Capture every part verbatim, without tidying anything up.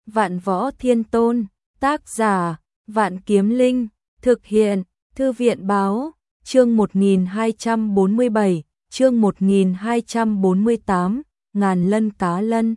Vạn Võ Thiên Tôn, tác giả, Vạn Kiếm Linh, thực hiện, Thư viện báo, chương một nghìn hai trăm bốn mươi bảy, chương một nghìn hai trăm bốn mươi tám, ngàn lân cá lân.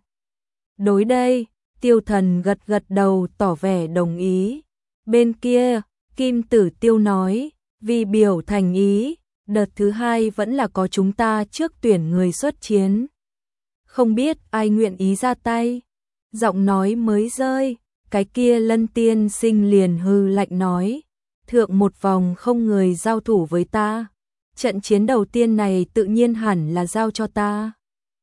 Đối đây, Tiêu Thần gật gật đầu tỏ vẻ đồng ý. Bên kia, Kim Tử Tiêu nói, vì biểu thành ý, đợt thứ hai vẫn là có chúng ta trước tuyển người xuất chiến. Không biết ai nguyện ý ra tay. Giọng nói mới rơi, cái kia Lân Tiên Sinh liền hư lạnh nói, thượng một vòng không người giao thủ với ta. Trận chiến đầu tiên này tự nhiên hẳn là giao cho ta.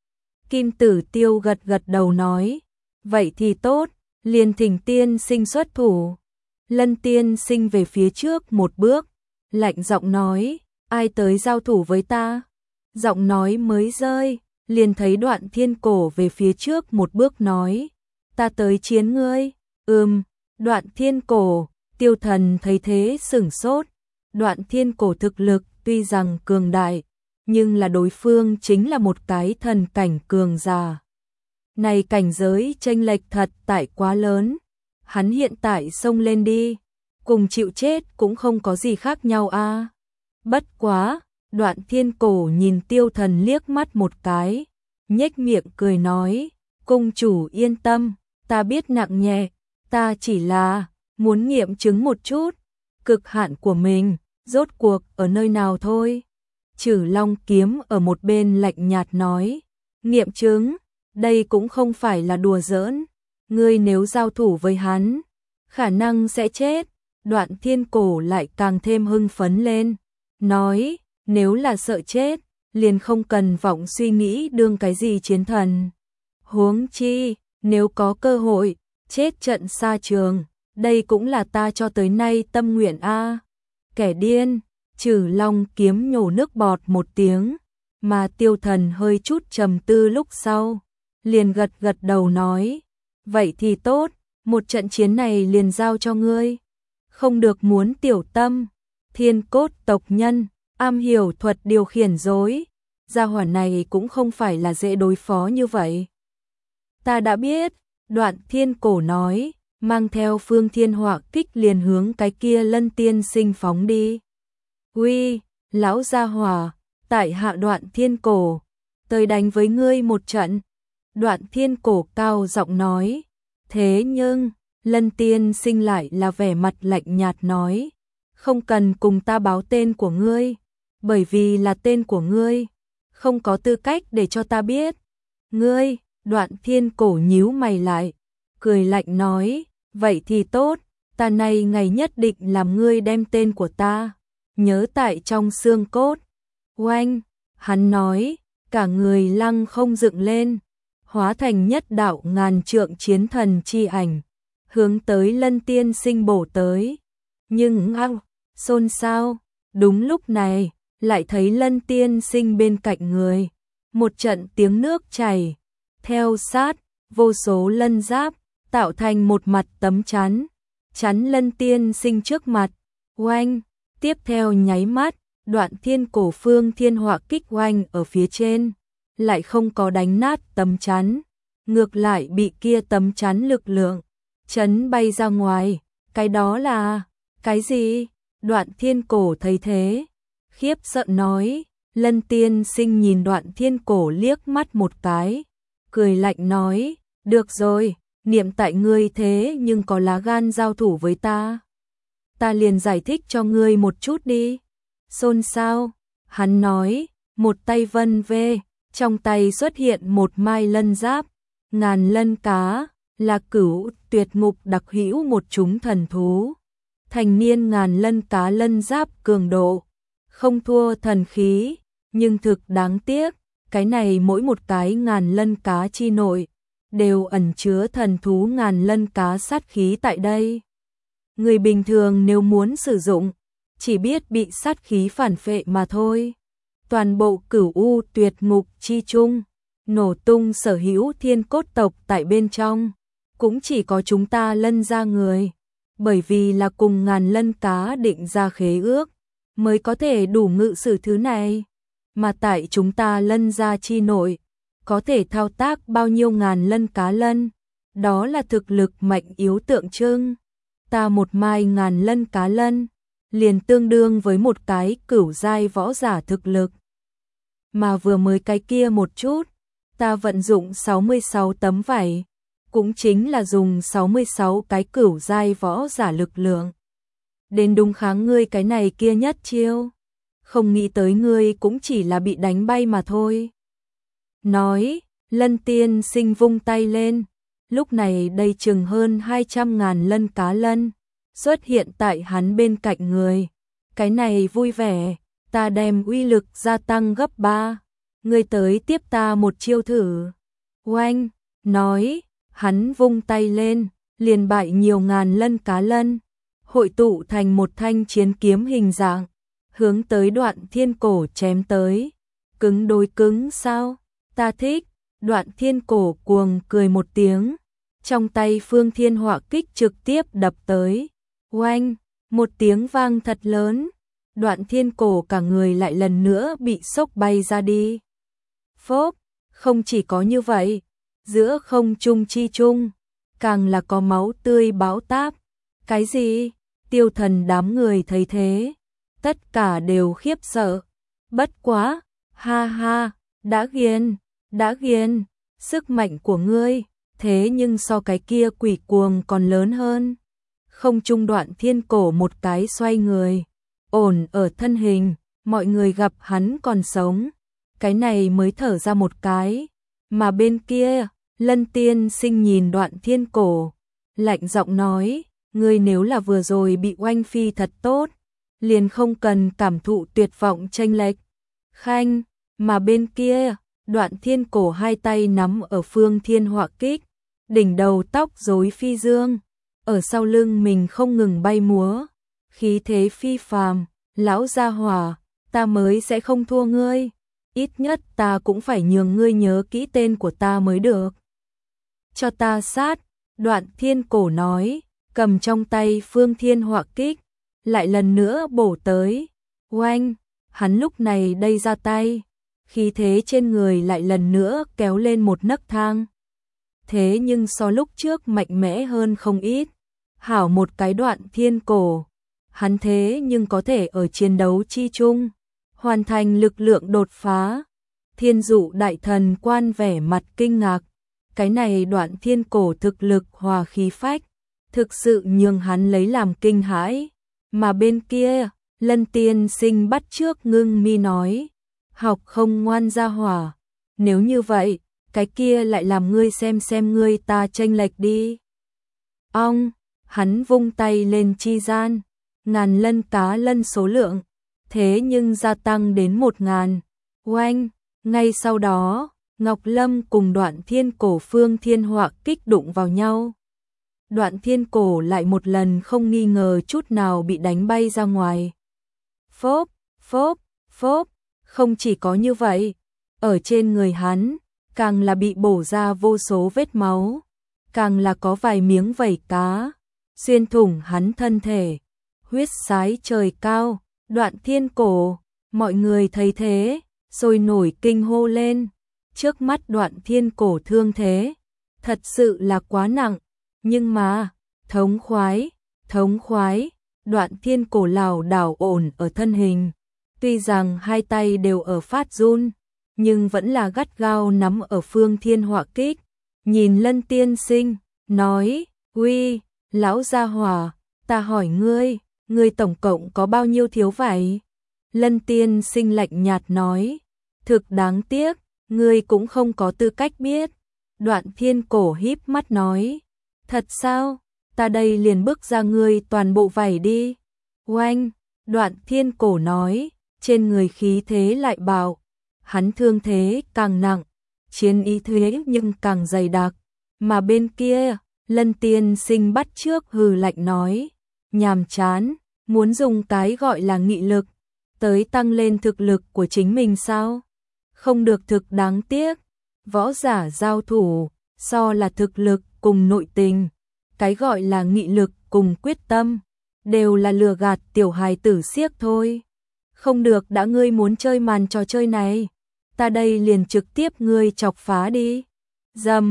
Kim Tử Tiêu gật gật đầu nói, vậy thì tốt, liền thỉnh Tiên Sinh xuất thủ. Lân Tiên Sinh về phía trước một bước, lạnh giọng nói, ai tới giao thủ với ta? Giọng nói mới rơi, liền thấy Đoạn Thiên Cổ về phía trước một bước nói, ta tới chiến ngươi. Ừm, Đoạn Thiên Cổ. Tiêu Thần thấy thế sửng sốt. Đoạn Thiên Cổ thực lực tuy rằng cường đại, nhưng là đối phương chính là một cái thần cảnh cường giả. Này cảnh giới chênh lệch thật tại quá lớn. Hắn hiện tại xông lên đi, cùng chịu chết cũng không có gì khác nhau a. À. Bất quá, Đoạn Thiên Cổ nhìn Tiêu Thần liếc mắt một cái, nhếch miệng cười nói, cung chủ yên tâm, ta biết nặng nhẹ, ta chỉ là muốn nghiệm chứng một chút, cực hạn của mình, rốt cuộc ở nơi nào thôi. Trử Long Kiếm ở một bên lạnh nhạt nói, nghiệm chứng, đây cũng không phải là đùa giỡn, ngươi nếu giao thủ với hắn, khả năng sẽ chết. Đoạn Thiên Cổ lại càng thêm hưng phấn lên, nói, nếu là sợ chết, liền không cần vọng suy nghĩ đương cái gì chiến thần. Huống chi, nếu có cơ hội, chết trận xa trường, đây cũng là ta cho tới nay tâm nguyện a. À. Kẻ điên, Trử Long Kiếm nhổ nước bọt một tiếng, mà Tiêu Thần hơi chút trầm tư lúc sau, liền gật gật đầu nói, vậy thì tốt, một trận chiến này liền giao cho ngươi. Không được muốn tiểu tâm, Thiên Cốt tộc nhân, am hiểu thuật điều khiển rối, gia hỏa này cũng không phải là dễ đối phó như vậy. Ta đã biết, Đoạn Thiên Cổ nói, mang theo Phương Thiên Họa Kích liền hướng cái kia Lân Tiên Sinh phóng đi. Uy, lão gia hỏa, tại hạ Đoạn Thiên Cổ, tới đánh với ngươi một trận. Đoạn Thiên Cổ cao giọng nói, thế nhưng, Lân Tiên Sinh lại là vẻ mặt lạnh nhạt nói, không cần cùng ta báo tên của ngươi, bởi vì là tên của ngươi, không có tư cách để cho ta biết. Ngươi, Đoạn Thiên Cổ nhíu mày lại, cười lạnh nói, vậy thì tốt, ta nay ngày nhất định làm ngươi đem tên của ta nhớ tại trong xương cốt. Oanh, hắn nói, cả người lăng không dựng lên, hóa thành nhất đạo ngàn trượng chiến thần chi ảnh, hướng tới Lân Tiên Sinh bổ tới. Nhưng ao, xôn xao, đúng lúc này, lại thấy Lân Tiên Sinh bên cạnh người, một trận tiếng nước chảy, theo sát, vô số lân giáp, tạo thành một mặt tấm chắn, chắn Lân Tiên Sinh trước mặt. Oanh, tiếp theo nháy mắt, Đoạn Thiên Cổ Phương Thiên Họa Kích oanh ở phía trên, lại không có đánh nát tấm chắn, ngược lại bị kia tấm chắn lực lượng chấn bay ra ngoài. Cái đó là cái gì? Đoạn Thiên Cổ thấy thế, khiếp sợ nói. Lân Tiên Sinh nhìn Đoạn Thiên Cổ liếc mắt một cái, cười lạnh nói, được rồi, niệm tại ngươi thế nhưng có lá gan giao thủ với ta, ta liền giải thích cho ngươi một chút đi. Xôn xao, hắn nói, một tay vân vê, trong tay xuất hiện một mai lân giáp, ngàn lân cá, là cửu tuyệt ngục đặc hữu một chúng thần thú. Thành niên ngàn lân cá lân giáp cường độ, không thua thần khí, nhưng thực đáng tiếc, cái này mỗi một cái ngàn lân cá chi nội, đều ẩn chứa thần thú ngàn lân cá sát khí tại đây. Người bình thường nếu muốn sử dụng, chỉ biết bị sát khí phản phệ mà thôi. Toàn bộ cửu u tuyệt ngục chi chung, nổ tung sở hữu thiên cốt tộc tại bên trong, cũng chỉ có chúng ta Lân gia người, bởi vì là cùng ngàn lân cá định ra khế ước, mới có thể đủ ngự sử thứ này. Mà tại chúng ta Lân gia chi nội, có thể thao tác bao nhiêu ngàn lân cá lân, đó là thực lực mạnh yếu tượng trưng. Ta một mai ngàn lân cá lân, liền tương đương với một cái cửu giai võ giả thực lực. Mà vừa mới cái kia một chút, ta vận dụng sáu mươi sáu tấm vảy, cũng chính là dùng sáu mươi sáu cái cửu giai võ giả lực lượng. Đến đúng kháng ngươi cái này kia nhất chiêu. Không nghĩ tới ngươi cũng chỉ là bị đánh bay mà thôi. Nói, Lân Tiên Sinh vung tay lên. Lúc này đây chừng hơn hai trăm ngàn lân cá lân xuất hiện tại hắn bên cạnh người. Cái này vui vẻ, ta đem uy lực gia tăng gấp ba. Ngươi tới tiếp ta một chiêu thử. Oanh, nói, hắn vung tay lên, liền bại nhiều ngàn lân cá lân, hội tụ thành một thanh chiến kiếm hình dạng, hướng tới Đoạn Thiên Cổ chém tới. Cứng đối cứng sao? Ta thích. Đoạn Thiên Cổ cuồng cười một tiếng, trong tay Phương Thiên Họa kích trực tiếp đập tới. Oanh, một tiếng vang thật lớn, Đoạn Thiên Cổ cả người lại lần nữa bị sốc bay ra đi. Phốp, không chỉ có như vậy, giữa không trung chi trung, càng là có máu tươi bão táp. Cái gì? Tiêu Thần đám người thấy thế, tất cả đều khiếp sợ. Bất quá, ha ha, đã ghiền, đã ghiền, sức mạnh của ngươi, thế nhưng so cái kia quỷ cuồng còn lớn hơn. Không trung Đoạn Thiên Cổ một cái xoay người, ổn ở thân hình, mọi người gặp hắn còn sống, cái này mới thở ra một cái. Mà bên kia, Lân Tiên Sinh nhìn Đoạn Thiên Cổ, lạnh giọng nói, ngươi nếu là vừa rồi bị oanh phi thật tốt, liền không cần cảm thụ tuyệt vọng chênh lệch. Khanh, mà bên kia, Đoạn Thiên Cổ hai tay nắm ở Phương Thiên Họa kích, đỉnh đầu tóc rối phi dương, ở sau lưng mình không ngừng bay múa, khí thế phi phàm. Lão gia hỏa, ta mới sẽ không thua ngươi, ít nhất ta cũng phải nhường ngươi nhớ kỹ tên của ta mới được. Cho ta sát, Đoạn Thiên Cổ nói, cầm trong tay Phương Thiên Họa kích, lại lần nữa bổ tới. Oanh, hắn lúc này đây ra tay, khí thế trên người lại lần nữa kéo lên một nấc thang. Thế nhưng so lúc trước mạnh mẽ hơn không ít. Hảo một cái Đoạn Thiên Cổ, hắn thế nhưng có thể ở chiến đấu chi chung hoàn thành lực lượng đột phá. Thiên Dụ đại thần quan vẻ mặt kinh ngạc, cái này Đoạn Thiên Cổ thực lực hòa khí phách, thực sự nhường hắn lấy làm kinh hãi. Mà bên kia, Lân Tiên Sinh bắt trước ngưng mi nói, học không ngoan ra hỏa, nếu như vậy, cái kia lại làm ngươi xem xem ngươi ta chênh lệch đi. Ong, hắn vung tay lên chi gian, ngàn lân cá lân số lượng, thế nhưng gia tăng đến một ngàn. Oanh, ngay sau đó, Ngọc Lâm cùng Đoạn Thiên Cổ Phương Thiên Họa kích đụng vào nhau. Đoạn Thiên Cổ lại một lần không nghi ngờ chút nào bị đánh bay ra ngoài. Phốp, phốp, phốp, không chỉ có như vậy, ở trên người hắn, càng là bị bổ ra vô số vết máu, càng là có vài miếng vảy cá, xuyên thủng hắn thân thể, huyết sái trời cao. Đoạn Thiên Cổ, mọi người thấy thế, sôi nổi kinh hô lên, trước mắt Đoạn Thiên Cổ thương thế, thật sự là quá nặng, nhưng mà, thống khoái, thống khoái, Đoạn Thiên Cổ lảo đảo ổn ở thân hình, tuy rằng hai tay đều ở phát run, nhưng vẫn là gắt gao nắm ở Phương Thiên Họa kích, nhìn Lân Tiên Sinh, nói, uy, lão gia hỏa, ta hỏi ngươi, ngươi tổng cộng có bao nhiêu thiếu vải? Lân Tiên Sinh lạnh nhạt nói, thực đáng tiếc, ngươi cũng không có tư cách biết. Đoạn Thiên Cổ híp mắt nói, thật sao, ta đây liền bước ra ngươi toàn bộ vải đi. Oanh, Đoạn Thiên Cổ nói, trên người khí thế lại bạo, hắn thương thế càng nặng, chiến ý thế nhưng càng dày đặc, mà bên kia, Lân Tiên Sinh bắt trước hừ lạnh nói, nhàm chán, muốn dùng cái gọi là nghị lực, tới tăng lên thực lực của chính mình sao? Không được, thực đáng tiếc, võ giả giao thủ, so là thực lực cùng nội tình, cái gọi là nghị lực cùng quyết tâm, đều là lừa gạt tiểu hài tử xiếc thôi. Không được, đã ngươi muốn chơi màn trò chơi này, ta đây liền trực tiếp ngươi chọc phá đi. Dầm,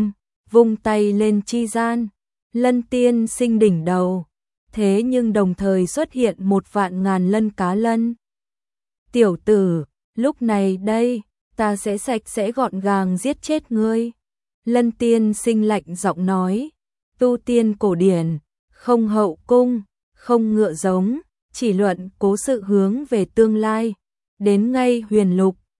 vung tay lên chi gian, lân tiên sinh đỉnh đầu, thế nhưng đồng thời xuất hiện một vạn ngàn lân cá lân. Tiểu tử, lúc này đây, ta sẽ sạch sẽ gọn gàng giết chết ngươi. Lân tiên sinh lạnh giọng nói, tu tiên cổ điển, không hậu cung, không ngựa giống, chỉ luận cố sự hướng về tương lai. Đến ngay huyền lục,